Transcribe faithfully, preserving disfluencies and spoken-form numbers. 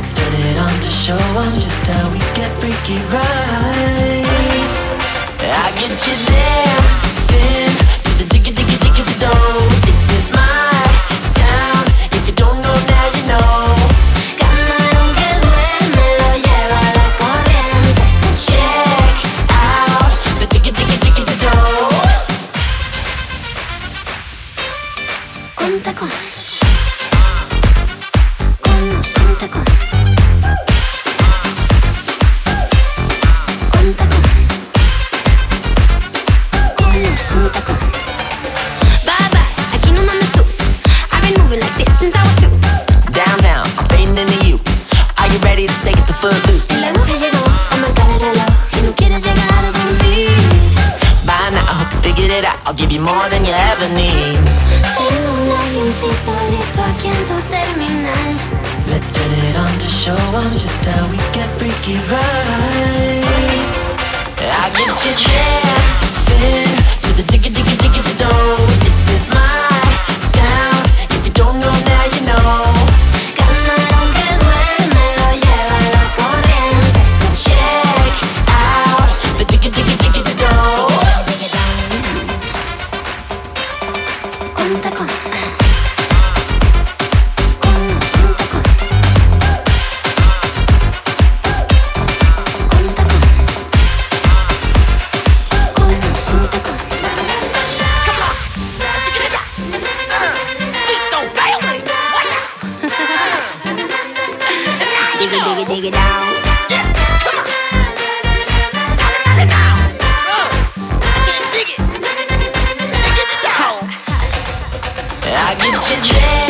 Let's turn it on to show 'em just how we get freaky right. I get you dancing to the diggy diggy diggy do. This is my town. If you don't know now, you know. Camarón que duerme lo lleva la corriente. Check out the diggy diggy diggy do. Con tacón, con o sin tacón. Con tacón, con o sin tacón. Bye bye, aquí no mandas tú. I've been moving like this since I was two. Downtown, I'm fading into you. Are you ready to take it to Footloose? El aguja llegó a marcar el reloj y no quieres llegar a dormir. By now, I hope you figured it out. I'll give you more than you ever need. Tengo un avioncito listo aquí en tu terminal. Let's turn it on to show 'em just how we get freaky right. I get you dancing to the diggy diggy diggy do. This is my town. If you don't know now, you know. Camarón que duerme lo lleva la corriente. Check out the diggy diggy diggy do. Con tacón, con o sin tacón. Con tacón, con o sin tacón. Diggy diggy diggy down. I get you there.